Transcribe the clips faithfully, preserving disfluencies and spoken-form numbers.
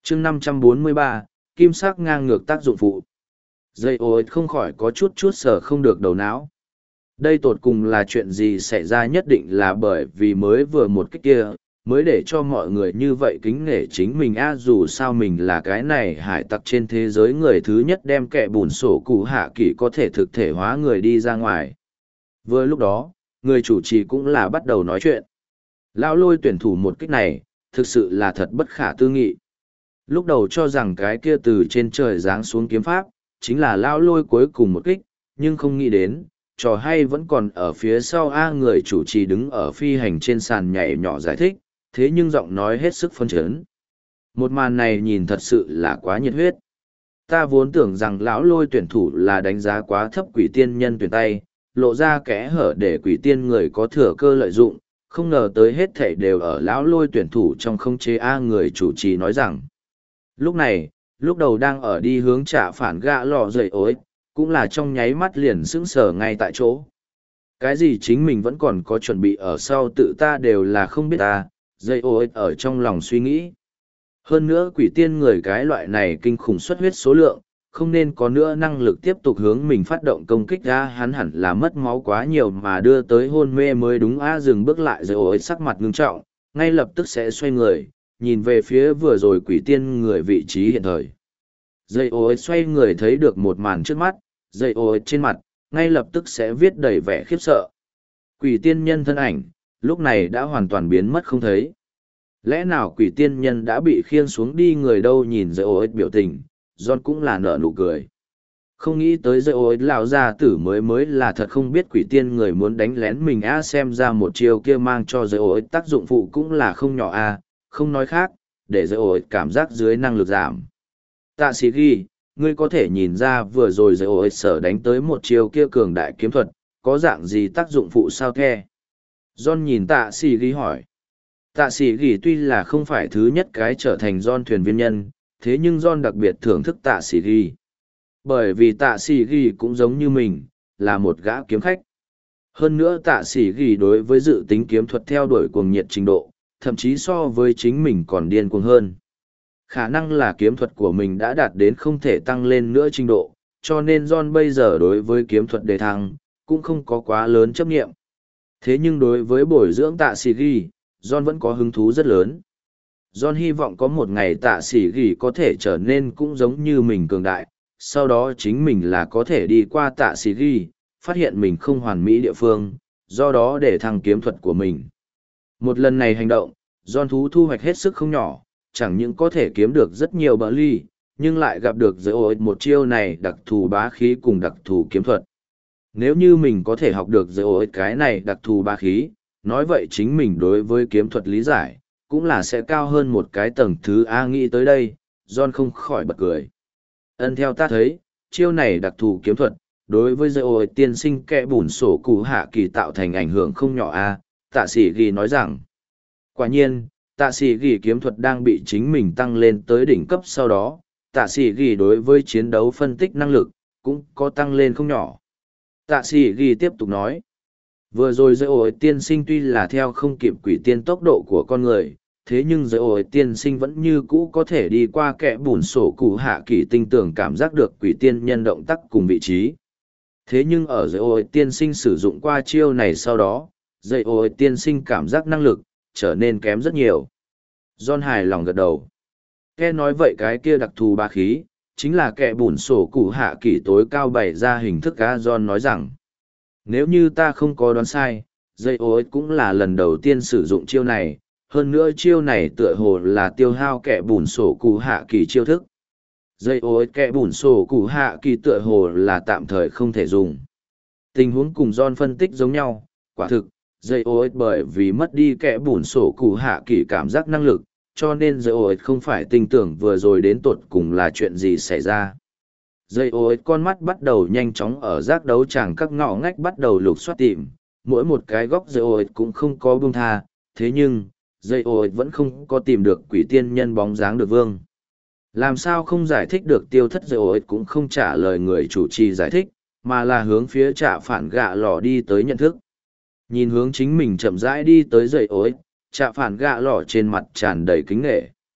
chương năm trăm bốn mươi ba, kim sắc ngang ngược tác dụng phụ. Dây ô không khỏi có chút chút sở không được đầu não. Đây tột cùng là chuyện gì xảy ra, nhất định là bởi vì mới vừa một cái kia, mới để cho mọi người như vậy kính nể chính mình a dù sao mình là cái này hải tặc trên thế giới người thứ nhất đem kẻ bùn sổ cụ hạ kỳ có thể thực thể hóa người đi ra ngoài. Vừa lúc đó, người chủ trì cũng là bắt đầu nói chuyện. Lão Lôi tuyển thủ một kích này, thực sự là thật bất khả tư nghị. Lúc đầu cho rằng cái kia từ trên trời giáng xuống kiếm pháp, chính là Lão Lôi cuối cùng một kích, nhưng không nghĩ đến, trò hay vẫn còn ở phía sau A. Người chủ trì đứng ở phi hành trên sàn nhảy nhỏ giải thích, thế nhưng giọng nói hết sức phấn chấn. Một màn này nhìn thật sự là quá nhiệt huyết. Ta vốn tưởng rằng Lão Lôi tuyển thủ là đánh giá quá thấp quỷ tiên nhân tuyển tay, lộ ra kẽ hở để quỷ tiên người có thừa cơ lợi dụng, không ngờ tới hết thảy đều ở Lão Lôi tuyển thủ trong không chế A. Người chủ trì nói rằng. Lúc này, lúc đầu đang ở đi hướng trả phản gã lò dậy ối, cũng là trong nháy mắt liền sững sờ ngay tại chỗ. Cái gì chính mình vẫn còn có chuẩn bị ở sau tự ta đều là không biết ta, dậy ối ở trong lòng suy nghĩ. Hơn nữa quỷ tiên người cái loại này kinh khủng xuất huyết số lượng, không nên có nữa năng lực tiếp tục hướng mình phát động công kích ra, hắn hẳn là mất máu quá nhiều mà đưa tới hôn mê mới đúng. A dừng bước lại rồi ối sắc mặt ngưng trọng, ngay lập tức sẽ xoay người, nhìn về phía vừa rồi quỷ tiên người vị trí hiện thời. Dây ối xoay người thấy được một màn trước mắt, dây ối trên mặt, ngay lập tức sẽ viết đầy vẻ khiếp sợ. Quỷ tiên nhân thân ảnh, lúc này đã hoàn toàn biến mất không thấy. Lẽ nào quỷ tiên nhân đã bị khiêng xuống đi người đâu? Nhìn dây ối biểu tình, John cũng là nở nụ cười. Không nghĩ tới dây ối lão gia tử mới mới là thật không biết quỷ tiên người muốn đánh lén mình a, xem ra một chiều kia mang cho dây ối tác dụng phụ cũng là không nhỏ a, không nói khác, để dây ối cảm giác dưới năng lực giảm. Tạ sĩ ghi, ngươi có thể nhìn ra vừa rồi dây ối sở đánh tới một chiều kia cường đại kiếm thuật, có dạng gì tác dụng phụ sao the? John nhìn tạ sĩ ghi hỏi. Tạ sĩ ghi tuy là không phải thứ nhất cái trở thành John thuyền viên nhân, thế nhưng John đặc biệt thưởng thức tạ sĩ ghi. Bởi vì tạ sĩ ghi cũng giống như mình, là một gã kiếm khách. Hơn nữa tạ sĩ ghi đối với dự tính kiếm thuật theo đuổi cuồng nhiệt trình độ, thậm chí so với chính mình còn điên cuồng hơn. Khả năng là kiếm thuật của mình đã đạt đến không thể tăng lên nữa trình độ, cho nên John bây giờ đối với kiếm thuật đề thăng, cũng không có quá lớn chấp nghiệm. Thế nhưng đối với bồi dưỡng tạ sĩ ghi, John vẫn có hứng thú rất lớn. John hy vọng có một ngày tạ sĩ ghi có thể trở nên cũng giống như mình cường đại, sau đó chính mình là có thể đi qua tạ sĩ ghi, phát hiện mình không hoàn mỹ địa phương, do đó để thăng kiếm thuật của mình. Một lần này hành động, John thú thu hoạch hết sức không nhỏ, chẳng những có thể kiếm được rất nhiều bờ ly, nhưng lại gặp được giới ối một chiêu này đặc thù bá khí cùng đặc thù kiếm thuật. Nếu như mình có thể học được giới ối cái này đặc thù bá khí, nói vậy chính mình đối với kiếm thuật lý giải, cũng là sẽ cao hơn một cái tầng thứ. A nghĩ tới đây, John không khỏi bật cười. Ân theo ta thấy, chiêu này đặc thù kiếm thuật, đối với giới ối tiên sinh kẻ bùn sổ cụ hạ kỳ tạo thành ảnh hưởng không nhỏ a. Tạ sĩ ghi nói rằng, quả nhiên, tạ sĩ ghi kiếm thuật đang bị chính mình tăng lên tới đỉnh cấp sau đó, tạ sĩ ghi đối với chiến đấu phân tích năng lực, cũng có tăng lên không nhỏ. Tạ sĩ ghi tiếp tục nói, vừa rồi giới ổi tiên sinh tuy là theo không kịp quỷ tiên tốc độ của con người, thế nhưng giới ổi tiên sinh vẫn như cũ có thể đi qua kẽ bùn sổ cụ hạ kỳ tinh tưởng cảm giác được quỷ tiên nhân động tác cùng vị trí. Thế nhưng ở giới ổi tiên sinh sử dụng qua chiêu này sau đó, dây ôi tiên sinh cảm giác năng lực, trở nên kém rất nhiều. John hài lòng gật đầu. Nghe nói vậy cái kia đặc thù ba khí, chính là kẻ bùn sổ cụ hạ kỳ tối cao bày ra hình thức cá. John nói rằng, nếu như ta không có đoán sai, dây ôi cũng là lần đầu tiên sử dụng chiêu này, hơn nữa chiêu này tựa hồ là tiêu hao kẻ bùn sổ cụ hạ kỳ chiêu thức. Dây ôi kẻ bùn sổ cụ hạ kỳ tựa hồ là tạm thời không thể dùng. Tình huống cùng John phân tích giống nhau, quả thực, dây ô ích bởi vì mất đi kẽ bùn sổ cụ hạ kỳ cảm giác năng lực, cho nên dây ô ích không phải tin tưởng vừa rồi đến tột cùng là chuyện gì xảy ra. Dây ô ích con mắt bắt đầu nhanh chóng ở giác đấu tràng các ngõ ngách bắt đầu lục soát tìm, mỗi một cái góc dây ô ích cũng không có buông tha, thế nhưng, dây ô ích vẫn không có tìm được quỷ tiên nhân bóng dáng được vương. Làm sao không giải thích được tiêu thất dây ô ích cũng không trả lời người chủ trì giải thích, mà là hướng phía trả phản gạ lò đi tới nhận thức. Nhìn hướng chính mình chậm rãi đi tới dậy ối, chạ phản gạ lỏ trên mặt tràn đầy kính nghệ.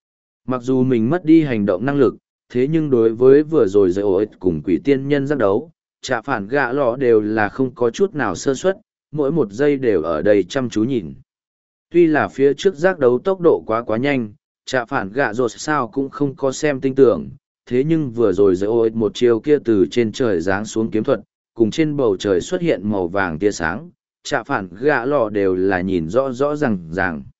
Mặc dù mình mất đi hành động năng lực, thế nhưng đối với vừa rồi dạy ổi cùng quỷ tiên nhân giác đấu, trả phản gạ lọ đều là không có chút nào sơ suất, mỗi một giây đều ở đây chăm chú nhìn. Tuy là phía trước giác đấu tốc độ quá quá nhanh, trả phản gạ rột sao cũng không có xem tinh tưởng, thế nhưng vừa rồi dạy ổi một chiều kia từ trên trời giáng xuống kiếm thuật, cùng trên bầu trời xuất hiện màu vàng tia sáng, trả phản gạ lọ đều là nhìn rõ rõ ràng ràng.